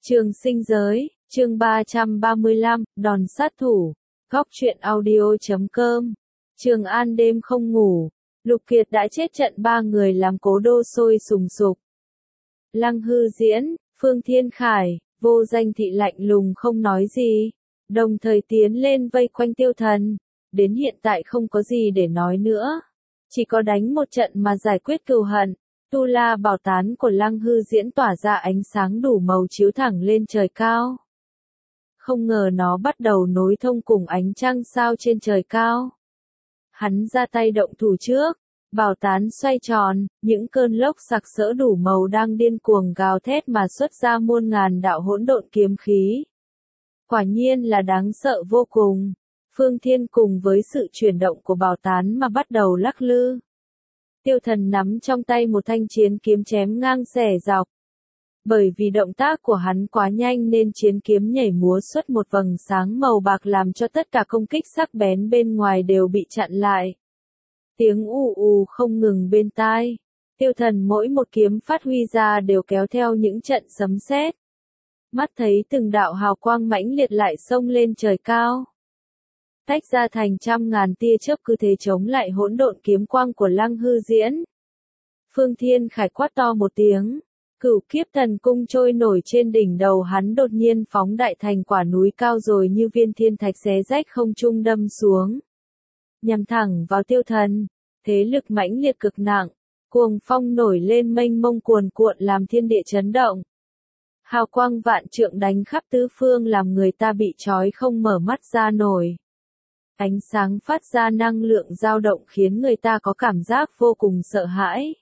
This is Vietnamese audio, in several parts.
Trường sinh giới, chương 335, đòn sát thủ, góc truyện audio.com. Trường An đêm không ngủ, Lục Kiệt đã chết trận 3 người làm cố đô sôi sùng sục. Lăng Hư Diễn, Phương Thiên Khải, Vô Danh Thị lạnh lùng không nói gì, đồng thời tiến lên vây quanh Tiêu Thần. Đến hiện tại không có gì để nói nữa, chỉ có đánh một trận mà giải quyết cừu hận. Tu La bảo tán của Lăng Hư Diễn tỏa ra ánh sáng đủ màu chiếu thẳng lên trời cao. Không ngờ nó bắt đầu nối thông cùng ánh trăng sao trên trời cao. Hắn ra tay động thủ trước, bảo tán xoay tròn, những cơn lốc sặc sỡ đủ màu đang điên cuồng gào thét mà xuất ra muôn ngàn đạo hỗn độn kiếm khí. Quả nhiên là đáng sợ vô cùng. Phương Thiên cùng với sự chuyển động của bảo tán mà bắt đầu lắc lư. Tiêu Thần nắm trong tay một thanh chiến kiếm chém ngang xẻ dọc. Bởi vì động tác của hắn quá nhanh nên chiến kiếm nhảy múa xuất một vầng sáng màu bạc làm cho tất cả công kích sắc bén bên ngoài đều bị chặn lại. Tiếng ù ù không ngừng bên tai. Tiêu Thần mỗi một kiếm phát huy ra đều kéo theo những trận sấm sét. Mắt thấy từng đạo hào quang mãnh liệt lại xông lên trời cao. Tách ra thành trăm ngàn tia chớp cứ thế chống lại hỗn độn kiếm quang của Lăng Hư Diễn. Phương Thiên Khải quát to một tiếng, Cửu Kiếp Thần Cung trôi nổi trên đỉnh đầu hắn đột nhiên phóng đại thành quả núi cao rồi như viên thiên thạch xé rách không trung đâm xuống, nhằm thẳng vào Tiêu Thần. Thế lực mãnh liệt cực nặng, cuồng phong nổi lên mênh mông cuồn cuộn làm thiên địa chấn động. Hào quang vạn trượng đánh khắp tứ phương làm người ta bị trói không mở mắt ra nổi. Ánh sáng phát ra năng lượng dao động khiến người ta có cảm giác vô cùng sợ hãi.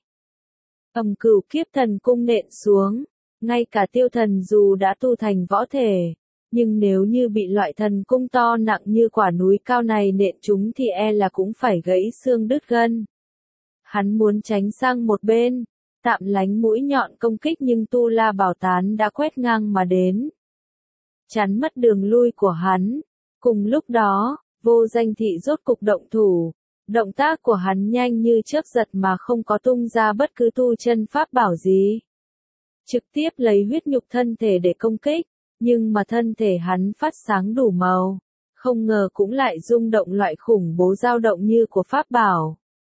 Cửu Kiếp Thần Cung nện xuống, ngay cả Tiêu Thần dù đã tu thành võ thể, nhưng nếu như bị loại thần cung to nặng như quả núi cao này nện chúng thì e là cũng phải gãy xương đứt gân. Hắn muốn tránh sang một bên, tạm lánh mũi nhọn công kích nhưng Tu La bảo tán đã quét ngang mà đến, chắn mất đường lui của hắn. Cùng lúc đó, Vô Danh Thị rốt cục động thủ, động tác của hắn nhanh như chớp giật mà không có tung ra bất cứ tu chân pháp bảo gì. Trực tiếp lấy huyết nhục thân thể để công kích, nhưng mà thân thể hắn phát sáng đủ màu, không ngờ cũng lại rung động loại khủng bố dao động như của pháp bảo.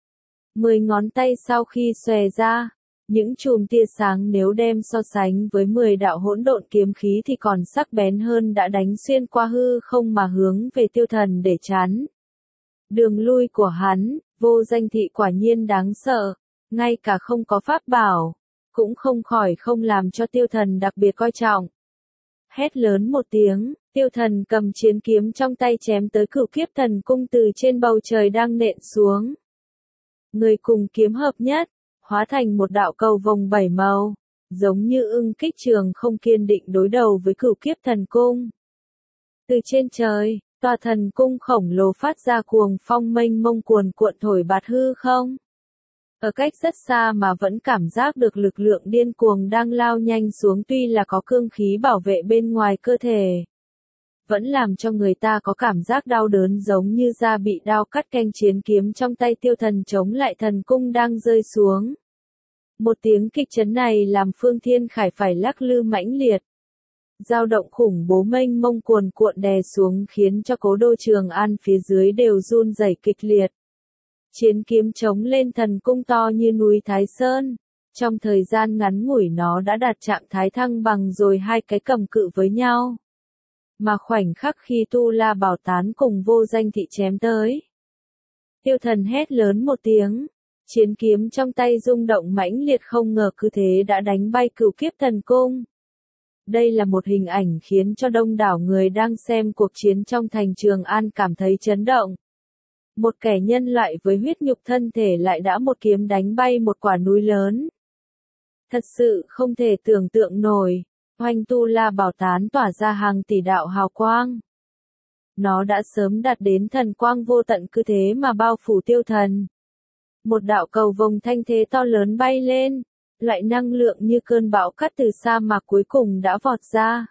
10 ngón tay sau khi xòe ra, những chùm tia sáng nếu đem so sánh với 10 đạo hỗn độn kiếm khí thì còn sắc bén hơn đã đánh xuyên qua hư không mà hướng về Tiêu Thần để chắn đường lui của hắn. Vô Danh Thị quả nhiên đáng sợ, ngay cả không có pháp bảo, cũng không khỏi không làm cho Tiêu Thần đặc biệt coi trọng. Hét lớn một tiếng, Tiêu Thần cầm chiến kiếm trong tay chém tới Cửu Kiếp Thần Cung từ trên bầu trời đang nện xuống. Người cùng kiếm hợp nhất, hóa thành một đạo cầu vồng 7 màu, giống như ưng kích trường không kiên định đối đầu với Cửu Kiếp Thần Cung. Từ trên trời, tòa thần cung khổng lồ phát ra cuồng phong mênh mông cuồn cuộn thổi bạt hư không. Ở cách rất xa mà vẫn cảm giác được lực lượng điên cuồng đang lao nhanh xuống, tuy là có cương khí bảo vệ bên ngoài cơ thể, vẫn làm cho người ta có cảm giác đau đớn giống như da bị đao cắt. Canh chiến kiếm trong tay Tiêu Thần chống lại thần cung đang rơi xuống. Một tiếng kịch chấn này làm Phương Thiên Khải phải lắc lư mãnh liệt. Dao động khủng bố mênh mông cuồn cuộn đè xuống khiến cho cố đô Trường An phía dưới đều run rẩy kịch liệt. Chiến kiếm chống lên thần cung to như núi Thái Sơn. Trong thời gian ngắn ngủi nó đã đạt trạng thái thăng bằng rồi, hai cái cầm cự với nhau. Mà khoảnh khắc khi Tu La bảo tán cùng Vô Danh Thị chém tới, Tiêu Thần hét lớn một tiếng, chiến kiếm trong tay rung động mãnh liệt, không ngờ cứ thế đã đánh bay Cửu Kiếp Thần Cung. Đây là một hình ảnh khiến cho đông đảo người đang xem cuộc chiến trong thành Trường An cảm thấy chấn động. Một kẻ nhân loại với huyết nhục thân thể lại đã một kiếm đánh bay một quả núi lớn. Thật sự không thể tưởng tượng nổi. Oanh Tu La bảo tán tỏa ra hàng tỷ đạo hào quang. Nó đã sớm đạt đến thần quang vô tận, cứ thế mà bao phủ Tiêu Thần. Một đạo cầu vồng thanh thế to lớn bay lên, loại năng lượng như cơn bão cắt từ sa mạc cuối cùng đã vọt ra.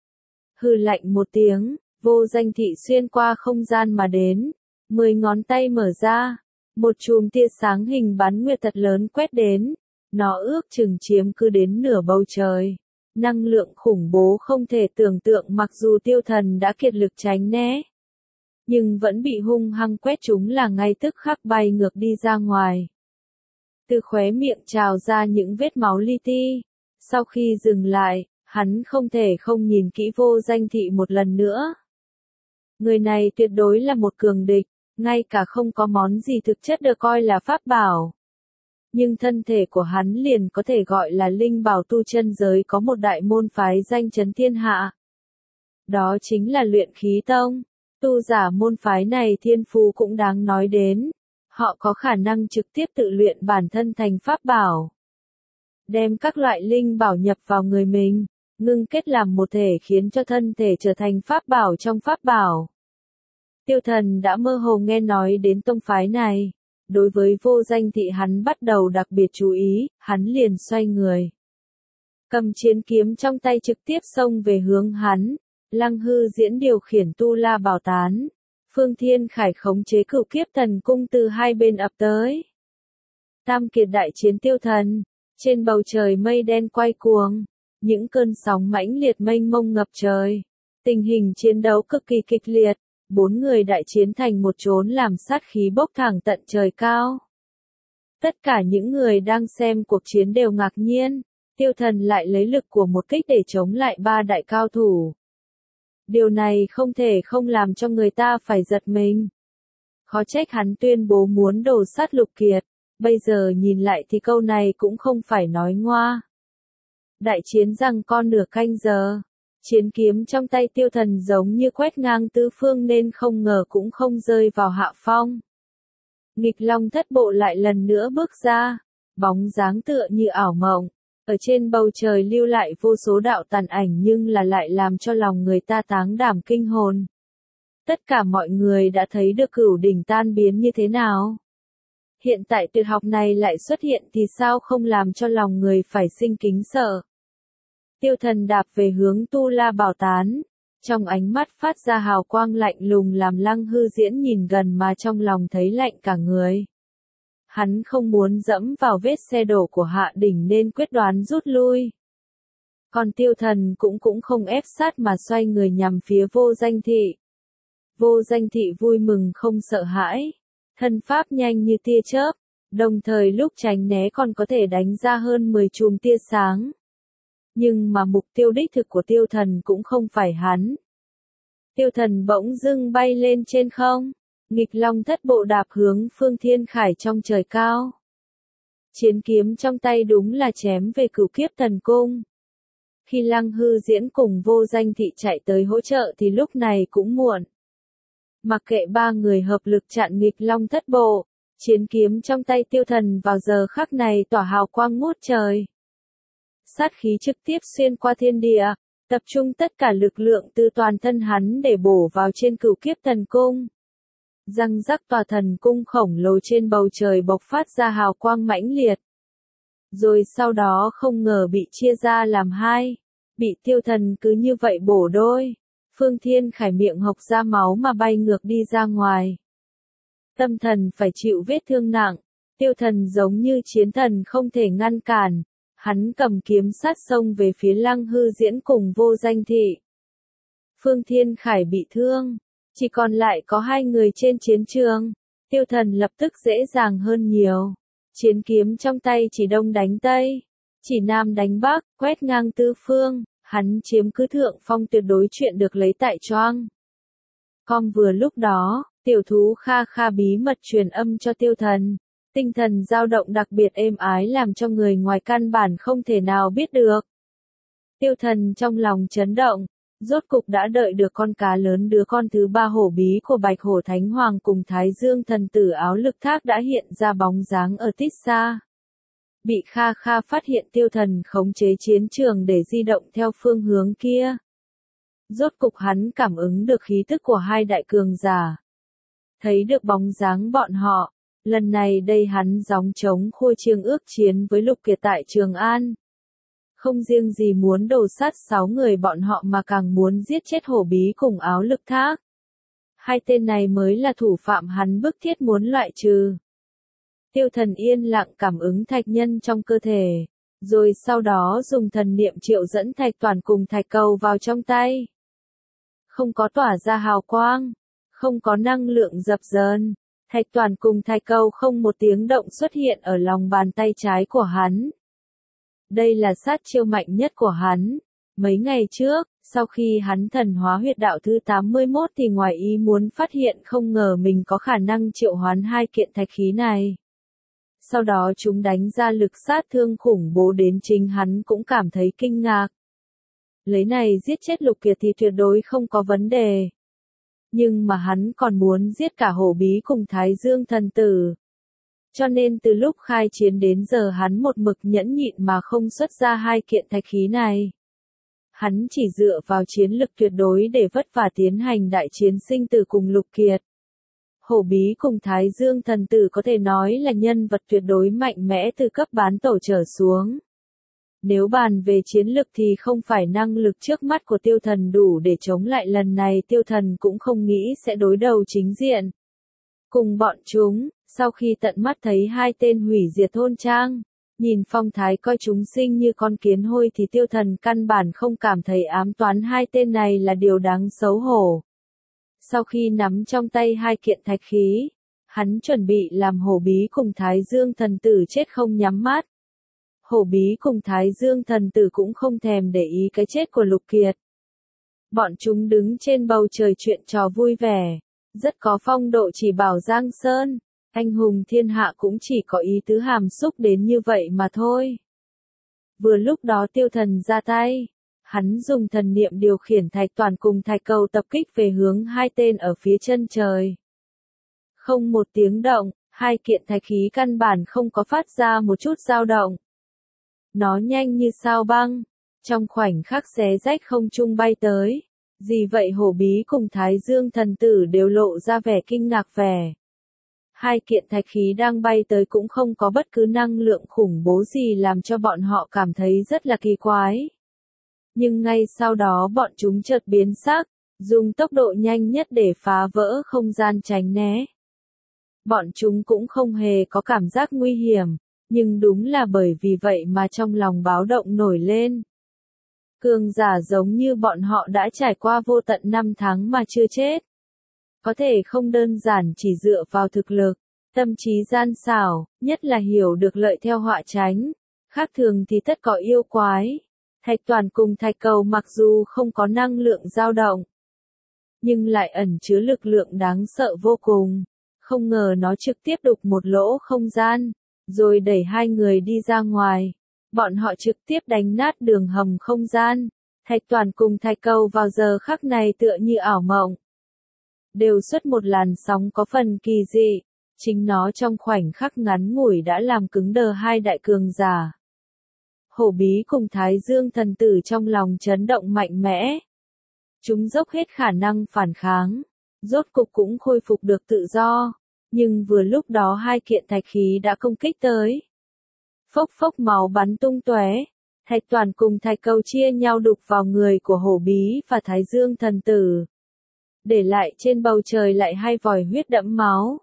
Hừ lạnh một tiếng, Vô Danh Thị xuyên qua không gian mà đến, 10 ngón tay mở ra, một chùm tia sáng hình bán nguyệt thật lớn quét đến, nó ước chừng chiếm cứ đến nửa bầu trời. Năng lượng khủng bố không thể tưởng tượng mặc dù tiêu thần đã kiệt lực tránh né. Nhưng vẫn bị hung hăng quét trúng là ngay tức khắc bay ngược đi ra ngoài. Từ khóe miệng trào ra những vết máu li ti. Sau khi dừng lại, hắn không thể không nhìn kỹ Vô Danh Thị một lần nữa. Người này tuyệt đối là một cường địch, ngay cả không có món gì thực chất được coi là pháp bảo. Nhưng thân thể của hắn liền có thể gọi là linh bảo tu chân giới có một đại môn phái danh chấn thiên hạ. Đó chính là Luyện Khí Tông. Tu giả môn phái này thiên phú cũng đáng nói đến. Họ có khả năng trực tiếp tự luyện bản thân thành pháp bảo. Đem các loại linh bảo nhập vào người mình, ngưng kết làm một thể khiến cho thân thể trở thành pháp bảo trong pháp bảo. Tiêu thần đã mơ hồ nghe nói đến tông phái này. Đối với Vô Danh Thị hắn bắt đầu đặc biệt chú ý, hắn liền xoay người. Cầm chiến kiếm trong tay trực tiếp xông về hướng hắn. Lăng Hư Diễn điều khiển Tu La Bảo Tán. Phương Thiên Khải khống chế Cửu Kiếp Thần Cung từ hai bên ập tới. Tam kiệt đại chiến tiêu thần. Trên bầu trời mây đen quay cuồng. Những cơn sóng mãnh liệt mênh mông ngập trời. Tình hình chiến đấu cực kỳ kịch liệt. 4 người đại chiến thành một chốn làm sát khí bốc thẳng tận trời cao. Tất cả những người đang xem cuộc chiến đều ngạc nhiên. Tiêu thần lại lấy lực của một kích để chống lại 3 đại cao thủ. Điều này không thể không làm cho người ta phải giật mình. Khó trách hắn tuyên bố muốn đồ sát Lục Kiệt. Bây giờ nhìn lại thì câu này cũng không phải nói ngoa. Đại chiến giằng co nửa canh giờ. Chiến kiếm trong tay tiêu thần giống như quét ngang tứ phương nên không ngờ cũng không rơi vào hạ phong. Nghịch Long Thất Bộ lại lần nữa bước ra. Bóng dáng tựa như ảo mộng. Ở trên bầu trời lưu lại vô số đạo tàn ảnh nhưng lại làm cho lòng người ta táng đảm kinh hồn. Tất cả mọi người đã thấy được Cửu Đỉnh tan biến như thế nào. Hiện tại tuyệt học này lại xuất hiện thì sao không làm cho lòng người phải sinh kính sợ. Tiêu thần đạp về hướng Tu La Bảo Tán. Trong ánh mắt phát ra hào quang lạnh lùng làm Lăng Hư Diễn nhìn gần mà trong lòng thấy lạnh cả người. Hắn không muốn dẫm vào vết xe đổ của Hạ Đỉnh nên quyết đoán rút lui. Còn tiêu thần cũng không ép sát mà xoay người nhằm phía Vô Danh Thị. Vô Danh Thị vui mừng không sợ hãi. Thân pháp nhanh như tia chớp. Đồng thời lúc tránh né còn có thể đánh ra hơn 10 chùm tia sáng. Nhưng mà mục tiêu đích thực của tiêu thần cũng không phải hắn. Tiêu thần bỗng dưng bay lên trên không. Nghịch Long Thất Bộ đạp hướng Phương Thiên Khải trong trời cao. Chiến kiếm trong tay đúng là chém về Cửu Kiếp Thần Cung. Khi Lăng Hư Diễn cùng Vô Danh Thị chạy tới hỗ trợ thì lúc này cũng muộn. Mặc kệ 3 người hợp lực chặn Nghịch Long Thất Bộ, chiến kiếm trong tay tiêu thần vào giờ khắc này tỏa hào quang ngút trời. Sát khí trực tiếp xuyên qua thiên địa, tập trung tất cả lực lượng từ toàn thân hắn để bổ vào trên Cửu Kiếp Thần Cung. Răng rắc tòa thần cung khổng lồ trên bầu trời bộc phát ra hào quang mãnh liệt. Rồi sau đó không ngờ bị chia ra làm hai, bị tiêu thần cứ như vậy bổ đôi. Phương Thiên Khải miệng hộc ra máu mà bay ngược đi ra ngoài. Tâm thần phải chịu vết thương nặng, tiêu thần giống như chiến thần không thể ngăn cản. Hắn cầm kiếm sát xông về phía Lăng Hư Diễn cùng Vô Danh Thị. Phương Thiên Khải bị thương, chỉ còn lại có 2 người trên chiến trường. Tiêu thần lập tức dễ dàng hơn nhiều. Chiến kiếm trong tay chỉ đông đánh tây, chỉ nam đánh bắc, quét ngang tứ phương. Hắn chiếm cứ thượng phong tuyệt đối chuyện được lấy tại choang. Vừa lúc đó, tiểu thú Kha Kha bí mật truyền âm cho tiêu thần. Tinh thần dao động đặc biệt êm ái làm cho người ngoài căn bản không thể nào biết được. Tiêu thần trong lòng chấn động, rốt cục đã đợi được con cá lớn đứa con thứ 3 hổ bí của Bạch Hổ Thánh Hoàng cùng Thái Dương thần tử áo lực thác đã hiện ra bóng dáng ở tít xa. Bị Kha Kha phát hiện tiêu thần khống chế chiến trường để di động theo phương hướng kia. Rốt cục hắn cảm ứng được khí tức của 2 đại cường giả. Thấy được bóng dáng bọn họ. Lần này đây hắn gióng trống khua chiêng ước chiến với Lục Kiệt tại Trường An. Không riêng gì muốn đồ sát 6 người bọn họ mà càng muốn giết chết hổ bí cùng áo lực thác. 2 tên này mới là thủ phạm hắn bức thiết muốn loại trừ. Tiêu thần yên lặng cảm ứng thạch nhân trong cơ thể. rồi sau đó dùng thần niệm triệu dẫn thạch toàn cùng thạch cầu vào trong tay. Không có tỏa ra hào quang, không có năng lượng dập dờn, thạch toàn cùng thạch cầu không một tiếng động xuất hiện ở lòng bàn tay trái của hắn. Đây là sát chiêu mạnh nhất của hắn. Mấy ngày trước, sau khi hắn thần hóa huyệt đạo thứ 81 thì ngoài ý muốn phát hiện không ngờ mình có khả năng triệu hoán hai kiện thạch khí này. Sau đó chúng đánh ra lực sát thương khủng bố đến chính hắn cũng cảm thấy kinh ngạc. Lấy này giết chết Lục Kiệt thì tuyệt đối không có vấn đề. Nhưng mà hắn còn muốn giết cả Hổ Bí cùng Thái Dương thần tử. Cho nên từ lúc khai chiến đến giờ hắn một mực nhẫn nhịn mà không xuất ra hai kiện thạch khí này. Hắn chỉ dựa vào chiến lực tuyệt đối để vất vả tiến hành đại chiến sinh tử cùng Lục Kiệt. Hổ Bí cùng Thái Dương thần tử có thể nói là nhân vật tuyệt đối mạnh mẽ từ cấp bán tổ trở xuống. Nếu bàn về chiến lực thì không phải năng lực trước mắt của Tiêu Thần đủ để chống lại lần này, Tiêu Thần cũng không nghĩ sẽ đối đầu chính diện. Cùng bọn chúng, sau khi tận mắt thấy hai tên hủy diệt thôn trang, nhìn phong thái coi chúng sinh như con kiến hôi thì Tiêu Thần căn bản không cảm thấy ám toán hai tên này là điều đáng xấu hổ. Sau khi nắm trong tay hai kiện thạch khí, hắn chuẩn bị làm Hổ Bí cùng Thái Dương thần tử chết không nhắm mắt. Hổ Bí cùng Thái Dương thần tử cũng không thèm để ý cái chết của Lục Kiệt. Bọn chúng đứng trên bầu trời chuyện trò vui vẻ, rất có phong độ chỉ bảo Giang Sơn, anh hùng thiên hạ cũng chỉ có ý tứ hàm xúc đến như vậy mà thôi. Vừa lúc đó Tiêu Thần ra tay, hắn dùng thần niệm điều khiển thạch toàn cùng thạch cầu tập kích về hướng hai tên ở phía chân trời. Không một tiếng động, hai kiện thạch khí căn bản không có phát ra một chút dao động. Nó nhanh như sao băng, trong khoảnh khắc xé rách không trung bay tới. Gì vậy Hổ Bí cùng Thái Dương thần tử đều lộ ra vẻ kinh ngạc vẻ. Hai kiện thạch khí đang bay tới cũng không có bất cứ năng lượng khủng bố gì làm cho bọn họ cảm thấy rất là kỳ quái. Nhưng ngay sau đó bọn chúng chợt biến sắc, dùng tốc độ nhanh nhất để phá vỡ không gian tránh né. Bọn chúng cũng không hề có cảm giác nguy hiểm, nhưng đúng là bởi vì vậy mà trong lòng báo động nổi lên. Cường giả giống như bọn họ đã trải qua vô tận năm tháng mà chưa chết. Có thể không đơn giản chỉ dựa vào thực lực, tâm trí gian xảo, nhất là hiểu được lợi theo họa tránh. Khác thường thì tất có yêu quái. Thạch toàn cùng thạch cầu mặc dù không có năng lượng dao động, nhưng lại ẩn chứa lực lượng đáng sợ vô cùng. Không ngờ nó trực tiếp đục một lỗ không gian, rồi đẩy hai người đi ra ngoài. Bọn họ trực tiếp đánh nát đường hầm không gian. Thạch toàn cùng thạch cầu vào giờ khắc này tựa như ảo mộng. Đều xuất một làn sóng có phần kỳ dị. Chính nó trong khoảnh khắc ngắn ngủi đã làm cứng đờ hai đại cường giả. Hổ Bí cùng Thái Dương thần tử trong lòng chấn động mạnh mẽ. Chúng dốc hết khả năng phản kháng. Rốt cục cũng khôi phục được tự do. Nhưng vừa lúc đó hai kiện thạch khí đã công kích tới. Phốc phốc máu bắn tung tóe. Thạch toàn cùng thạch cầu chia nhau đục vào người của Hổ Bí và Thái Dương thần tử. Để lại trên bầu trời lại hai vòi huyết đẫm máu.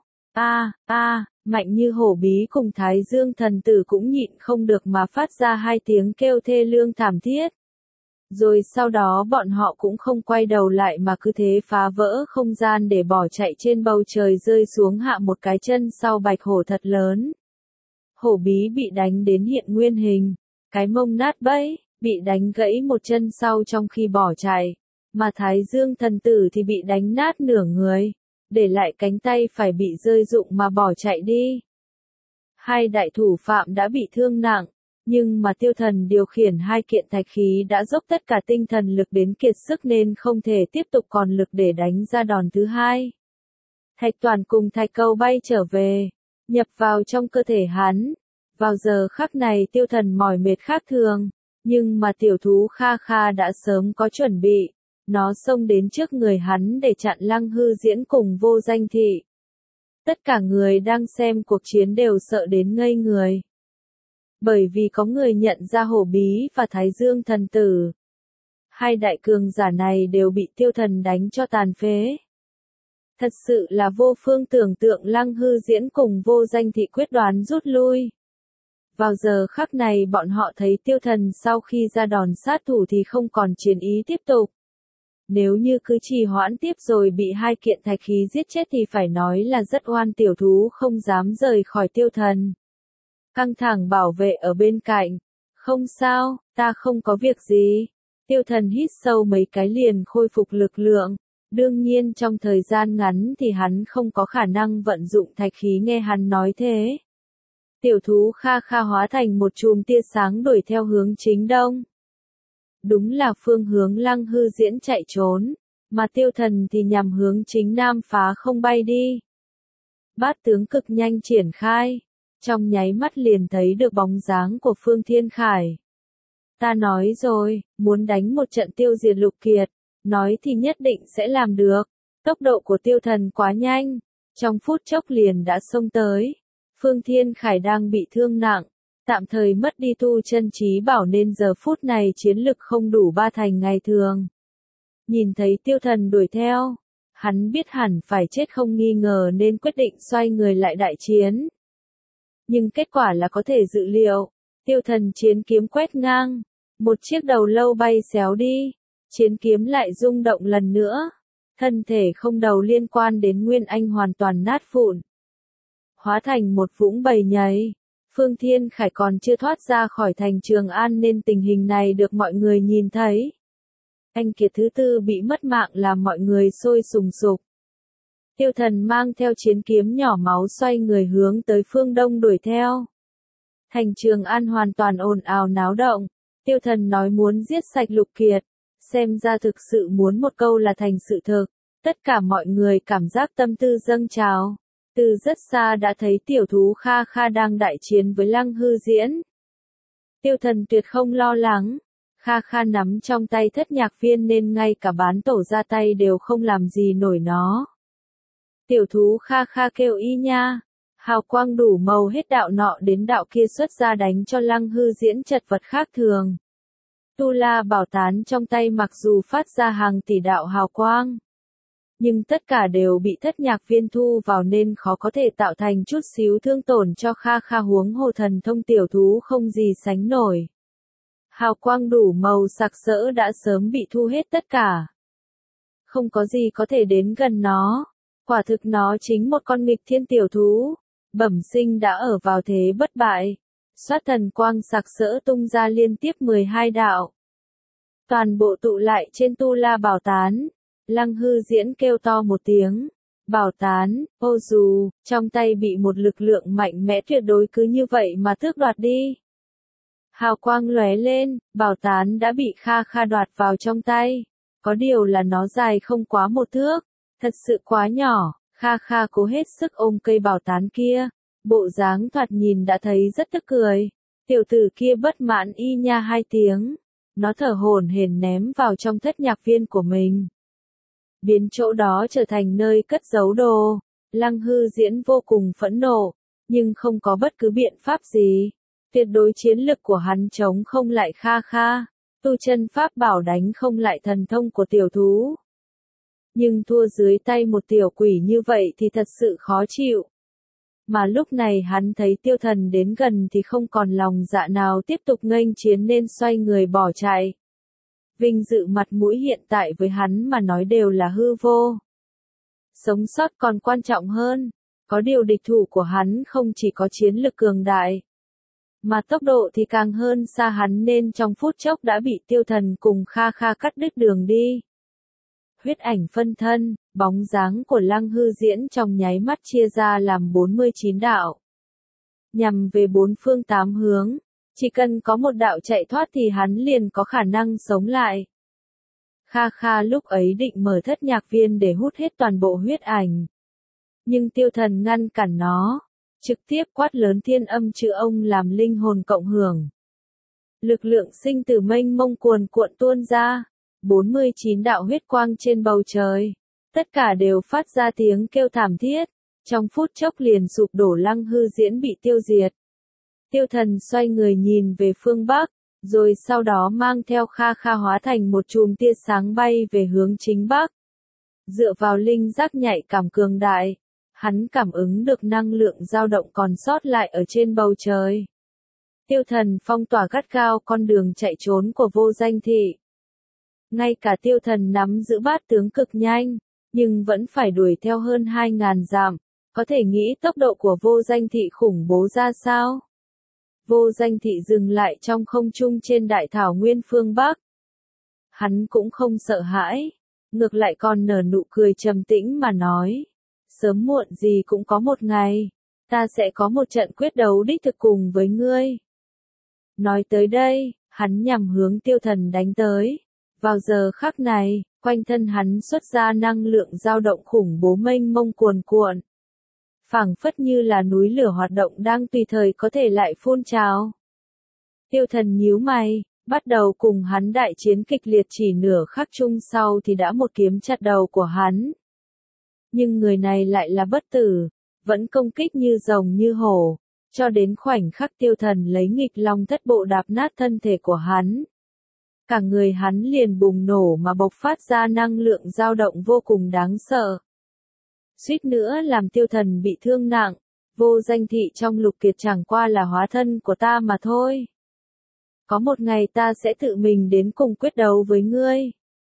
Mạnh như Hổ Bí cùng Thái Dương thần tử cũng nhịn không được mà phát ra hai tiếng kêu thê lương thảm thiết. Rồi sau đó bọn họ cũng không quay đầu lại mà cứ thế phá vỡ không gian để bỏ chạy trên bầu trời rơi xuống hạ một cái chân sau bạch hổ thật lớn. Hổ Bí bị đánh đến hiện nguyên hình, cái mông nát bẫy, bị đánh gãy một chân sau trong khi bỏ chạy, mà Thái Dương thần tử thì bị đánh nát nửa người, để lại cánh tay phải bị rơi rụng mà bỏ chạy đi. Hai đại thủ phạm đã bị thương nặng, nhưng mà Tiêu Thần điều khiển hai kiện thạch khí đã dốc tất cả tinh thần lực đến kiệt sức nên không thể tiếp tục còn lực để đánh ra đòn thứ hai. Thạch toàn cùng thạch cầu bay trở về, nhập vào trong cơ thể hắn. Vào giờ khắc này Tiêu Thần mỏi mệt khác thường, nhưng mà tiểu thú Kha Kha đã sớm có chuẩn bị. Nó xông đến trước người hắn để chặn Lăng Hư Diễn cùng Vô Danh Thị. Tất cả người đang xem cuộc chiến đều sợ đến ngây người. Bởi vì có người nhận ra Hổ Bí và Thái Dương thần tử. Hai đại cường giả này đều bị Tiêu Thần đánh cho tàn phế. Thật sự là vô phương tưởng tượng. Lăng Hư Diễn cùng Vô Danh Thị quyết đoán rút lui. Vào giờ khắc này bọn họ thấy tiêu thần sau khi ra đòn sát thủ thì không còn chiến ý tiếp tục. Nếu như cứ trì hoãn tiếp rồi bị hai kiện thạch khí giết chết thì phải nói là rất oan, tiểu thú không dám rời khỏi tiêu thần. Căng thẳng bảo vệ ở bên cạnh. Không sao, ta không có việc gì. Tiêu thần hít sâu mấy cái liền khôi phục lực lượng. Đương nhiên trong thời gian ngắn thì hắn không có khả năng vận dụng thạch khí, nghe hắn nói thế. Tiểu thú kha kha hóa thành một chùm tia sáng đuổi theo hướng chính đông. Đúng là phương hướng Lăng Hư Diễn chạy trốn, mà tiêu thần thì nhằm hướng chính nam phá không bay đi. Bát tướng cực nhanh triển khai, trong nháy mắt liền thấy được bóng dáng của Phương Thiên Khải. Ta nói rồi, muốn đánh một trận tiêu diệt Lục Kiệt, nói thì nhất định sẽ làm được. Tốc độ của tiêu thần quá nhanh, trong phút chốc liền đã xông tới. Phương Thiên Khải đang bị thương nặng, tạm thời mất đi tu chân trí bảo nên giờ phút này chiến lực không đủ ba thành ngày thường. Nhìn thấy tiêu thần đuổi theo, hắn biết hẳn phải chết không nghi ngờ nên quyết định xoay người lại đại chiến. Nhưng kết quả là có thể dự liệu, tiêu thần chiến kiếm quét ngang, một chiếc đầu lâu bay xéo đi, chiến kiếm lại rung động lần nữa, thân thể không đầu liên quan đến Nguyên Anh hoàn toàn nát vụn. Hóa thành một vũng bầy nhầy. Phương Thiên Khải còn chưa thoát ra khỏi thành Trường An nên tình hình này được mọi người nhìn thấy. Anh Kiệt thứ tư bị mất mạng làm mọi người sôi sùng sục. Tiêu thần mang theo chiến kiếm nhỏ máu xoay người hướng tới phương đông đuổi theo. Thành Trường An hoàn toàn ồn ào náo động. Tiêu thần nói muốn giết sạch Lục Kiệt. Xem ra thực sự muốn một câu là thành sự thực. Tất cả mọi người cảm giác tâm tư dâng trào. Từ rất xa đã thấy tiểu thú Kha Kha đang đại chiến với Lăng Hư Diễn. Tiêu thần tuyệt không lo lắng. Kha Kha nắm trong tay thất nhạc viên nên ngay cả bán tổ ra tay đều không làm gì nổi nó. Tiểu thú Kha Kha kêu y nha. Hào quang đủ màu hết đạo nọ đến đạo kia xuất ra đánh cho Lăng Hư Diễn chật vật khác thường. Tu La bảo tán trong tay mặc dù phát ra hàng tỷ đạo hào quang, nhưng tất cả đều bị thất nhạc viên thu vào nên khó có thể tạo thành chút xíu thương tổn cho Kha Kha, huống hồ thần thông tiểu thú không gì sánh nổi. Hào quang đủ màu sặc sỡ đã sớm bị thu hết tất cả. Không có gì có thể đến gần nó. Quả thực nó chính một con nghịch thiên tiểu thú. Bẩm sinh đã ở vào thế bất bại. Xoát thần quang sặc sỡ tung ra liên tiếp 12 đạo. Toàn bộ tụ lại trên Tu La bảo tán. Lăng Hư Diễn kêu to một tiếng. Bảo tán, ô dù, trong tay bị một lực lượng mạnh mẽ tuyệt đối cứ như vậy mà tước đoạt đi. Hào quang lóe lên, bảo tán đã bị Kha Kha đoạt vào trong tay. Có điều là nó dài không quá một thước. Thật sự quá nhỏ, Kha Kha cố hết sức ôm cây bảo tán kia. Bộ dáng thoạt nhìn đã thấy rất tức cười. Tiểu tử kia bất mãn y nha hai tiếng. Nó thở hổn hển ném vào trong thất nhạc viên của mình. Biến chỗ đó trở thành nơi cất giấu đồ. Lăng Hư Diễn vô cùng phẫn nộ, nhưng không có bất cứ biện pháp gì. Tuyệt đối chiến lực của hắn chống không lại Kha Kha. Tu chân pháp bảo đánh không lại thần thông của tiểu thú. Nhưng thua dưới tay một tiểu quỷ như vậy thì thật sự khó chịu. Mà lúc này hắn thấy tiêu thần đến gần thì không còn lòng dạ nào tiếp tục nghênh chiến nên xoay người bỏ chạy. Vinh dự mặt mũi hiện tại với hắn mà nói đều là hư vô. Sống sót còn quan trọng hơn. Có điều địch thủ của hắn không chỉ có chiến lực cường đại, mà tốc độ thì càng hơn xa hắn nên trong phút chốc đã bị tiêu thần cùng Kha Kha cắt đứt đường đi. Huyết ảnh phân thân, bóng dáng của Lăng Hư Diễn trong nháy mắt chia ra làm 49 đạo. Nhằm về bốn phương tám hướng, chỉ cần có một đạo chạy thoát thì hắn liền có khả năng sống lại. Kha Kha lúc ấy định mở thất nhạc viên để hút hết toàn bộ huyết ảnh. Nhưng tiêu thần ngăn cản nó, trực tiếp quát lớn thiên âm chữ ông làm linh hồn cộng hưởng. Lực lượng sinh tử mênh mông cuồn cuộn tuôn ra. 49 đạo huyết quang trên bầu trời. Tất cả đều phát ra tiếng kêu thảm thiết. Trong phút chốc liền sụp đổ. Lăng Hư Diễn bị tiêu diệt. Tiêu thần xoay người nhìn về phương Bắc, rồi sau đó mang theo Kha Kha hóa thành một chùm tia sáng bay về hướng chính Bắc. Dựa vào linh giác nhạy cảm cường đại, hắn cảm ứng được năng lượng dao động còn sót lại ở trên bầu trời. Tiêu Thần phong tỏa gắt gao con đường chạy trốn của Vô Danh Thị. Ngay cả Tiêu Thần nắm giữ bát tướng cực nhanh, nhưng vẫn phải đuổi theo hơn 2.000 dặm, có thể nghĩ tốc độ của Vô Danh Thị khủng bố ra sao. Vô Danh Thị dừng lại trong không trung trên đại thảo nguyên phương Bắc. Hắn cũng không sợ hãi, ngược lại còn nở nụ cười trầm tĩnh mà nói, sớm muộn gì cũng có một ngày, ta sẽ có một trận quyết đấu đích thực cùng với ngươi. Nói tới đây, hắn nhằm hướng Tiêu Thần đánh tới. Vào giờ khắc này, quanh thân hắn xuất ra năng lượng dao động khủng bố mênh mông cuồn cuộn. Phảng phất như là núi lửa hoạt động đang tùy thời có thể lại phun trào. Tiêu Thần nhíu mày, bắt đầu cùng hắn đại chiến kịch liệt, chỉ nửa khắc chung sau thì đã một kiếm chặt đầu của hắn. Nhưng người này lại là bất tử, vẫn công kích như rồng như hổ, cho đến khoảnh khắc Tiêu Thần lấy nghịch long thất bộ đạp nát thân thể của hắn. Cả người hắn liền bùng nổ mà bộc phát ra năng lượng dao động vô cùng đáng sợ. Suýt nữa làm Tiêu Thần bị thương nặng, Vô Danh Thị trong Lục Kiệt chẳng qua là hóa thân của ta mà thôi. Có một ngày ta sẽ tự mình đến cùng quyết đấu với ngươi.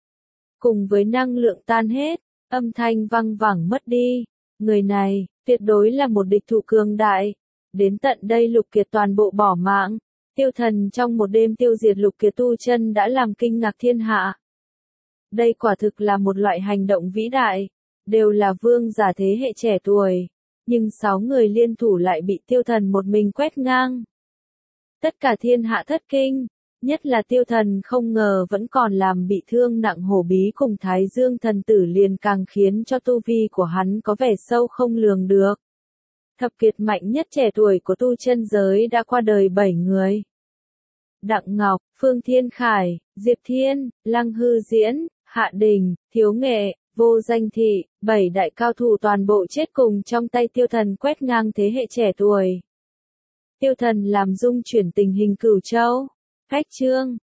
Cùng với năng lượng tan hết, âm thanh văng vẳng mất đi. Người này, tuyệt đối là một địch thủ cường đại. Đến tận đây Lục Kiệt toàn bộ bỏ mạng. Tiêu Thần trong một đêm tiêu diệt Lục Kiệt tu chân đã làm kinh ngạc thiên hạ. Đây quả thực là một loại hành động vĩ đại. Đều là vương giả thế hệ trẻ tuổi. Nhưng 6 người liên thủ lại bị Tiêu Thần một mình quét ngang. Tất cả thiên hạ thất kinh, nhất là Tiêu Thần không ngờ vẫn còn làm bị thương nặng Hổ Bí cùng Thái Dương thần tử, liền càng khiến cho tu vi của hắn có vẻ sâu không lường được. Thập kiệt mạnh nhất trẻ tuổi của tu chân giới đã qua đời 7 người. Đặng Ngọc, Phương Thiên Khải, Diệp Thiên, Lăng Hư Diễn, Hạ Đình, Thiếu Nghệ, Vô Danh Thị, 7 đại cao thủ toàn bộ chết cùng trong tay Tiêu Thần quét ngang thế hệ trẻ tuổi. Tiêu Thần làm rung chuyển tình hình Cửu Châu. Cách chương